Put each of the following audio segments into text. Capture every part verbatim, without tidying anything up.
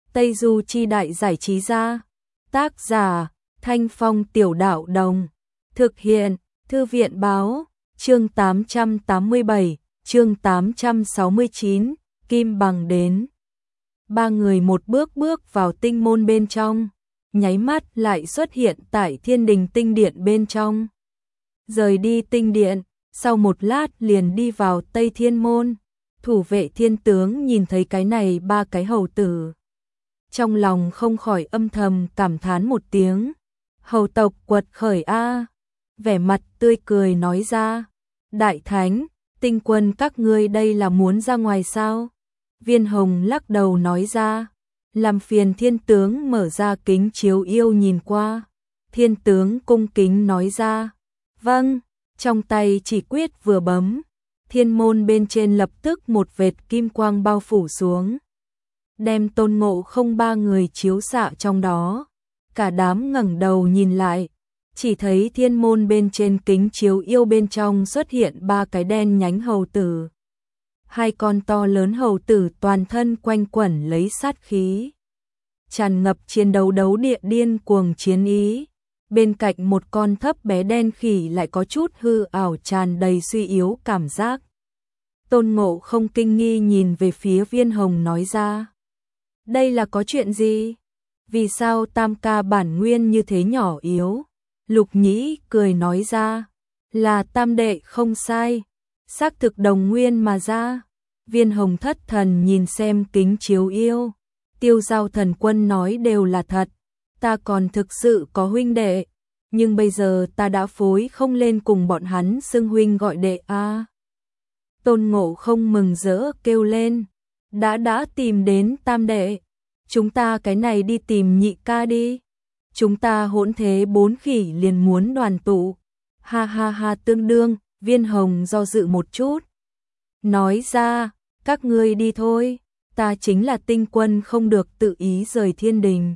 Tây Du Chi Đại Giải Trí Gia. Tác giả Thanh Phong Tiểu Đạo Đồng. Thực hiện Thư viện Báo. Chương tám trăm tám mươi bảy, chương tám trăm sáu mươi chín, Kim Bằng đến. Ba người một bước bước vào tinh môn bên trong, nháy mắt lại xuất hiện tại Thiên Đình tinh điện bên trong. Rời đi tinh điện, sau một lát liền đi vào Tây Thiên môn. Thủ vệ thiên tướng nhìn thấy cái này ba cái hầu tử, trong lòng không khỏi âm thầm cảm thán một tiếng. Hầu tộc quật khởi a. Vẻ mặt tươi cười nói ra. Đại thánh, tinh quân các ngươi đây là muốn ra ngoài sao? Viên Hồng lắc đầu nói ra. Làm phiền thiên tướng mở ra kính chiếu yêu nhìn qua. Thiên tướng cung kính nói ra. Vâng, trong tay chỉ quyết vừa bấm. Thiên môn bên trên lập tức một vệt kim quang bao phủ xuống, đem Tôn Ngộ Không ba người chiếu xạ trong đó. Cả đám ngẩng đầu nhìn lại, chỉ thấy thiên môn bên trên kính chiếu yêu bên trong xuất hiện ba cái đen nhánh hầu tử. Hai con to lớn hầu tử toàn thân quanh quẩn lấy sát khí, tràn ngập chiến đấu đấu địa điên cuồng chiến ý. Bên cạnh một con thấp bé đen khỉ lại có chút hư ảo, tràn đầy suy yếu cảm giác. Tôn Ngộ Không kinh nghi nhìn về phía Viên Hồng nói ra. Đây là có chuyện gì? Vì sao tam ca bản nguyên như thế nhỏ yếu? Lục Nhĩ cười nói ra. Là tam đệ không sai, xác thực đồng nguyên mà ra. Viên Hồng thất thần nhìn xem kính chiếu yêu. Tiêu Giao Thần Quân nói đều là thật. Ta còn thực sự có huynh đệ, nhưng bây giờ ta đã phối không lên cùng bọn hắn xưng huynh gọi đệ a. À. Tôn Ngộ Không mừng rỡ kêu lên. Đã đã tìm đến tam đệ, chúng ta cái này đi tìm nhị ca đi. Chúng ta hỗn thế bốn khỉ liền muốn đoàn tụ. Ha ha ha. Tương đương, Viên Hồng do dự một chút, nói ra, các ngươi đi thôi, ta chính là tinh quân không được tự ý rời thiên đình.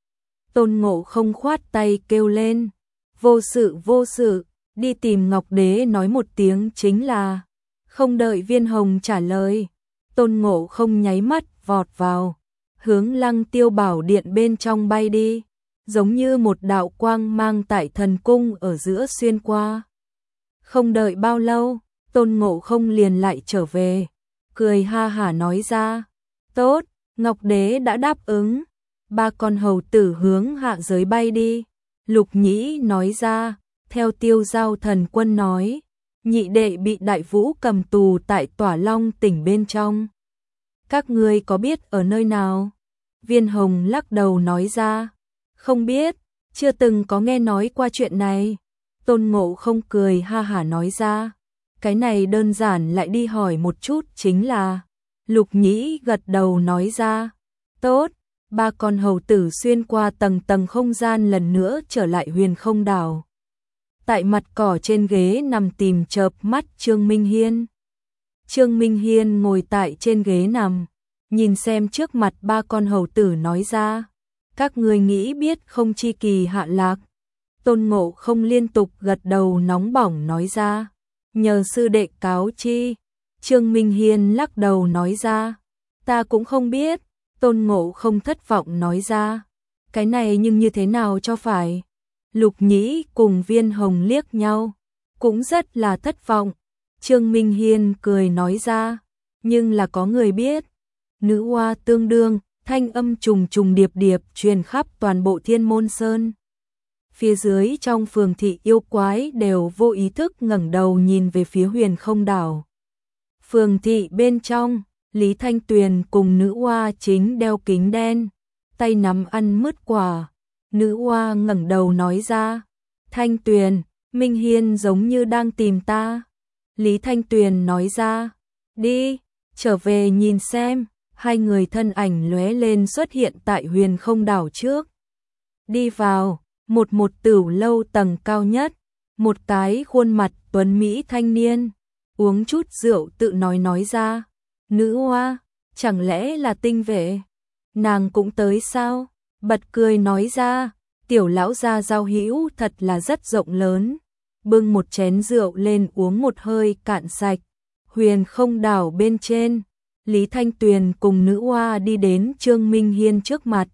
Tôn Ngộ Không khoát tay kêu lên. Vô sự vô sự, đi tìm Ngọc Đế nói một tiếng chính là. Không đợi Viên Hồng trả lời, Tôn Ngộ Không nháy mắt vọt vào, hướng Lăng Tiêu Bảo Điện bên trong bay đi, giống như một đạo quang mang tại thần cung ở giữa xuyên qua. Không đợi bao lâu, Tôn Ngộ Không liền lại trở về, cười ha hả nói ra. Tốt, Ngọc Đế đã đáp ứng. Ba con hầu tử hướng hạ giới bay đi. Lục Nhĩ nói ra. Theo Tiêu Giao Thần Quân nói, nhị đệ bị Đại Vũ cầm tù tại Tỏa Long tỉnh bên trong. Các ngươi có biết ở nơi nào? Viên Hồng lắc đầu nói ra. Không biết, chưa từng có nghe nói qua chuyện này. Tôn Ngộ Không cười ha hả nói ra. Cái này đơn giản, lại đi hỏi một chút chính là. Lục Nhĩ gật đầu nói ra. Tốt. Ba con hầu tử xuyên qua tầng tầng không gian lần nữa trở lại Huyền Không Đảo. Tại mặt cỏ trên ghế nằm tìm chợp mắt Trương Minh Hiên. Trương Minh Hiên ngồi tại trên ghế nằm, nhìn xem trước mặt ba con hầu tử nói ra. Các ngươi nghĩ biết không chi kỳ hạ lạc? Tôn Ngộ Không liên tục gật đầu nóng bỏng nói ra. Nhờ sư đệ cáo chi. Trương Minh Hiên lắc đầu nói ra. Ta cũng không biết. Tôn Ngộ Không thất vọng nói ra. Cái này nhưng như thế nào cho phải? Lục Nhĩ cùng Viên Hồng liếc nhau, cũng rất là thất vọng. Trương Minh Hiên cười nói ra. Nhưng là có người biết. Nữ hoa tương đương, thanh âm trùng trùng điệp điệp truyền khắp toàn bộ Thiên Môn Sơn. Phía dưới trong phường thị yêu quái đều vô ý thức ngẩng đầu nhìn về phía Huyền Không Đảo. Phường thị bên trong, Lý Thanh Tuyền cùng nữ hoa chính đeo kính đen, tay nắm ăn mứt quả. Nữ hoa ngẩng đầu nói ra. Thanh Tuyền, Minh Hiên giống như đang tìm ta. Lý Thanh Tuyền nói ra. Đi, trở về nhìn xem. Hai người thân ảnh lóe lên xuất hiện tại Huyền Không Đảo trước. Đi vào, một một tửu lâu tầng cao nhất. Một cái khuôn mặt tuấn Mỹ thanh niên, uống chút rượu tự nói nói ra. Nữ hoa, chẳng lẽ là tinh vệ? Nàng cũng tới sao? Bật cười nói ra. Tiểu lão gia giao hữu thật là rất rộng lớn. Bưng một chén rượu lên uống một hơi cạn sạch. Huyền Không Đảo bên trên, Lý Thanh Tuyền cùng nữ oa đi đến Trương Minh Hiên trước mặt.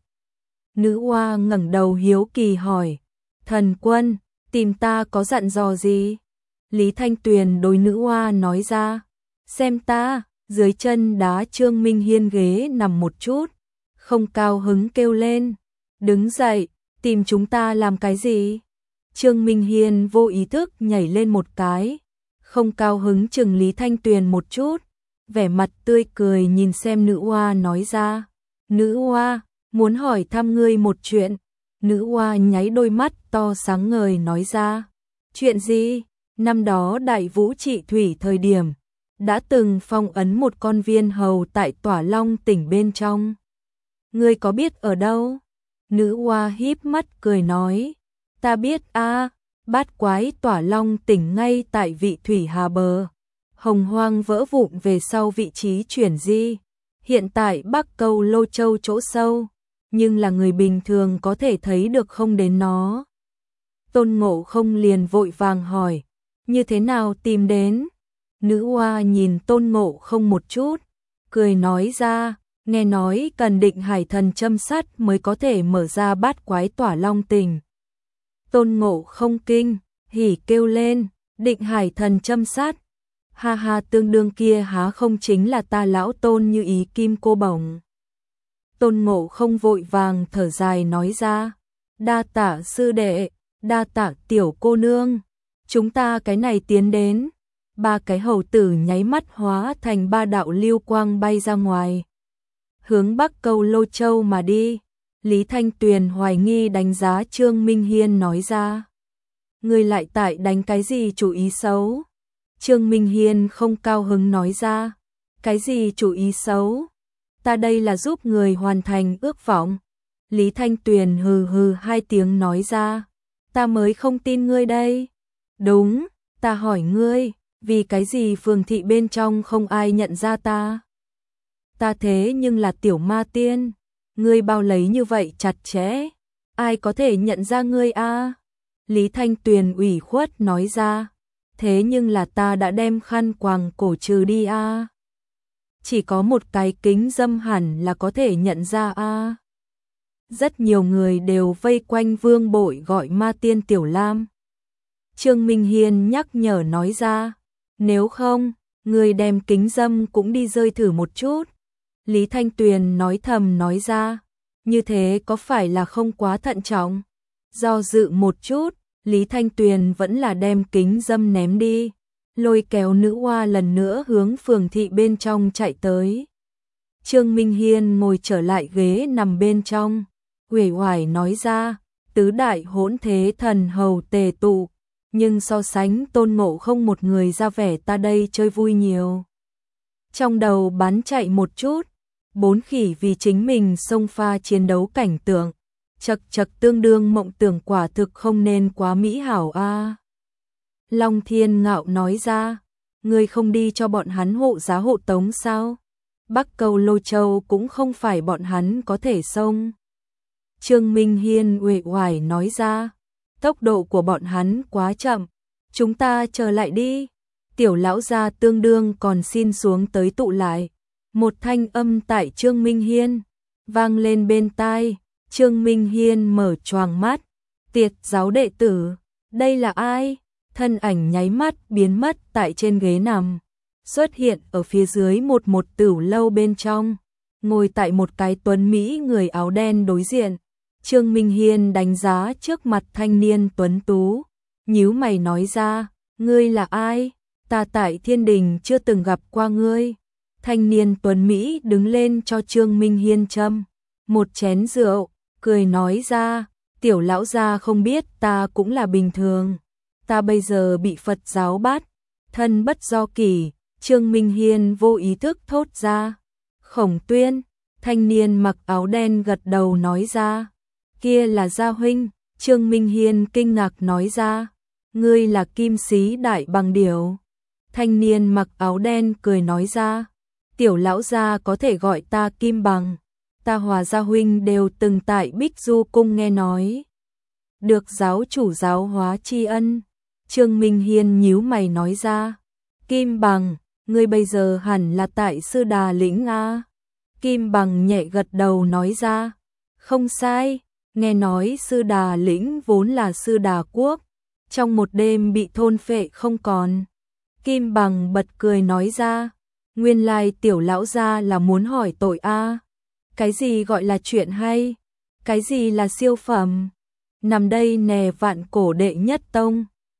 Nữ oa ngẩng đầu hiếu kỳ hỏi, thần quân, tìm ta có dặn dò gì? Lý Thanh Tuyền đối nữ oa nói ra, xem ta, dưới chân đá Trương Minh Hiên ghế nằm một chút, không cao hứng kêu lên, đứng dậy, tìm chúng ta làm cái gì? Trương Minh Hiên vô ý thức nhảy lên một cái, không cao hứng chừng Lý Thanh Tuyền một chút, vẻ mặt tươi cười nhìn xem nữ oa nói ra, nữ oa, muốn hỏi thăm ngươi một chuyện. Nữ oa nháy đôi mắt to sáng ngời nói ra, chuyện gì? Năm đó Đại Vũ trị thủy thời điểm, đã từng phong ấn một con viên hầu tại Tỏa Long tỉnh bên trong. Ngươi có biết ở đâu? Nữ oa híp mắt cười nói, ta biết a, bát quái Tỏa Long tỉnh ngay tại vị thủy hà bờ. Hồng Hoang vỡ vụn về sau vị trí chuyển di, hiện tại Bắc Câu Lô Châu chỗ sâu, nhưng là người bình thường có thể thấy được không đến nó. Tôn Ngộ Không liền vội vàng hỏi, như thế nào tìm đến? Nữ oa nhìn Tôn Ngộ Không một chút, cười nói ra, nghe nói cần Định Hải Thần châm sát mới có thể mở ra bát quái Tỏa Long tỉnh. Tôn Ngộ Không kinh hỉ kêu lên, Định Hải Thần châm sát, ha ha, tương đương kia há không chính là ta lão Tôn như ý kim cô bổng. Tôn Ngộ Không vội vàng thở dài nói ra, đa tạ sư đệ, đa tạ tiểu cô nương, chúng ta cái này tiến đến. Ba cái hầu tử nháy mắt hóa thành ba đạo lưu quang bay ra ngoài, hướng Bắc Câu Lô Châu mà đi. Lý Thanh Tuyền hoài nghi đánh giá Trương Minh Hiên nói ra, ngươi lại tại đánh cái gì chủ ý xấu? Trương Minh Hiên không cao hứng nói ra, cái gì chủ ý xấu? Ta đây là giúp người hoàn thành ước vọng. Lý Thanh Tuyền hừ hừ hai tiếng nói ra, ta mới không tin ngươi đây. Đúng, ta hỏi ngươi, vì cái gì phường thị bên trong không ai nhận ra ta? Ta thế nhưng là tiểu ma tiên, ngươi bao lấy như vậy chặt chẽ, ai có thể nhận ra ngươi a? Lý Thanh Tuyền ủy khuất nói ra, thế nhưng là ta đã đem khăn quàng cổ trừ đi a. Chỉ có một cái kính dâm hẳn là có thể nhận ra a. Rất nhiều người đều vây quanh Vương Bội gọi ma tiên Tiểu Lam. Trương Minh Hiên nhắc nhở nói ra, nếu không, người đem kính dâm cũng đi rơi thử một chút. Lý Thanh Tuyền nói thầm nói ra, như thế có phải là không quá thận trọng? Do dự một chút, Lý Thanh Tuyền vẫn là đem kính dâm ném đi, lôi kéo nữ oa lần nữa hướng phường thị bên trong chạy tới. Trương Minh Hiên ngồi trở lại ghế nằm bên trong, uể oải nói ra, tứ đại hỗn thế thần hầu tề tụ, nhưng so sánh Tôn Ngộ Không một người ra vẻ ta đây chơi vui nhiều. Trong đầu bắn chạy một chút, bốn khỉ vì chính mình xông pha chiến đấu cảnh tượng, chật chật tương đương mộng tưởng quả thực không nên quá mỹ hảo a. Long Thiên Ngạo nói ra, ngươi không đi cho bọn hắn hộ giá hộ tống sao? Bắc Câu Lô Châu cũng không phải bọn hắn có thể xông. Trương Minh Hiên uể oải nói ra, tốc độ của bọn hắn quá chậm, chúng ta chờ lại đi. Tiểu lão gia tương đương còn xin xuống tới tụ lại. Một thanh âm tại Trương Minh Hiên vang lên bên tai. Trương Minh Hiên mở choàng mắt, tiệt giáo đệ tử, đây là ai? Thân ảnh nháy mắt biến mất tại trên ghế nằm, xuất hiện ở phía dưới một một tửu lâu bên trong, ngồi tại một cái tuấn mỹ người áo đen đối diện. Trương Minh Hiên đánh giá trước mặt thanh niên tuấn tú, nhíu mày nói ra, ngươi là ai? Ta tại thiên đình chưa từng gặp qua ngươi. Thanh niên tuấn mỹ đứng lên cho Trương Minh Hiên châm một chén rượu, cười nói ra, tiểu lão gia không biết ta cũng là bình thường. Ta bây giờ bị Phật giáo bắt, thân bất do kỷ. Trương Minh Hiên vô ý thức thốt ra, Khổng Tuyên. Thanh niên mặc áo đen gật đầu nói ra, kia là gia huynh. Trương Minh Hiên kinh ngạc nói ra, ngươi là Kim Sĩ Đại Bằng Điểu. Thanh niên mặc áo đen cười nói ra, tiểu lão gia có thể gọi ta Kim Bằng, ta Hòa gia huynh đều từng tại Bích Du cung nghe nói, được giáo chủ giáo hóa tri ân. Trương Minh Hiên nhíu mày nói ra, Kim Bằng, ngươi bây giờ hẳn là tại Sư Đà Lĩnh a. Kim Bằng nhẹ gật đầu nói ra, không sai, nghe nói Sư Đà Lĩnh vốn là Sư Đà Quốc, trong một đêm bị thôn phệ không còn. Kim Bằng bật cười nói ra, nguyên lai tiểu lão gia là muốn hỏi tội a. Cái gì gọi là chuyện hay? Cái gì là siêu phẩm? Nằm đây nè Vạn Cổ đệ nhất tông.